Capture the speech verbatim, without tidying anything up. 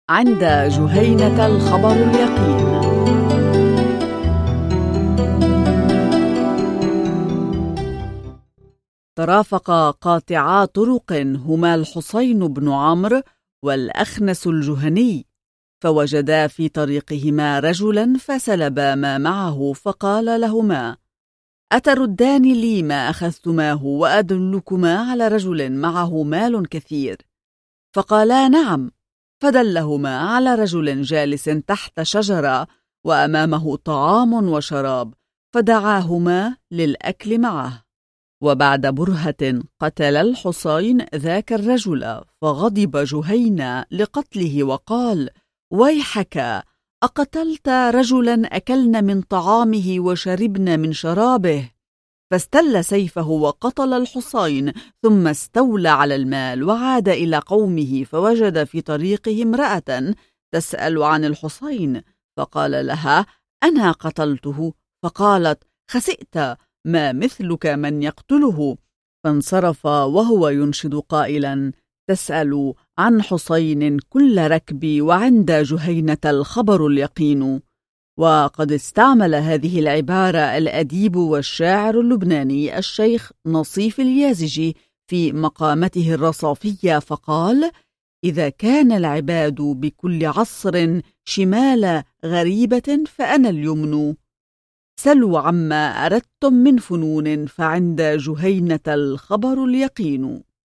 عند جهينة الخبر اليقين. ترافقا قاطعا طرق هما الحصين بن عمرو والأخنس الجهني، فوجدا في طريقهما رجلا فسلبا ما معه، فقال لهما: أتردان لي ما أخذتماه وأدلكما على رجل معه مال كثير؟ فقالا: نعم. فدلهما على رجل جالس تحت شجرة وأمامه طعام وشراب، فدعاهما للأكل معه. وبعد برهة قتل الحصين ذاك الرجل، فغضب جهينة لقتله وقال: ويحك، أقتلت رجلا أكلن من طعامه وشربن من شرابه؟ فاستل سيفه وقتل الحصين، ثم استولى على المال وعاد إلى قومه، فوجد في طريقه امرأة تسأل عن الحصين، فقال لها: أنا قتلته. فقالت: خسئت، ما مثلك من يقتله. فانصرف وهو ينشد قائلا: تسأل عن حصين كل ركبي، وعند جهينة الخبر اليقين. وقد استعمل هذه العبارة الأديب والشاعر اللبناني الشيخ نصيف اليازجي في مقامته الرصافية، فقال: إذا كان العباد بكل عصر شمال غريبة فأنا اليمن، سلوا عما أردتم من فنون، فعند جهينة الخبر اليقين.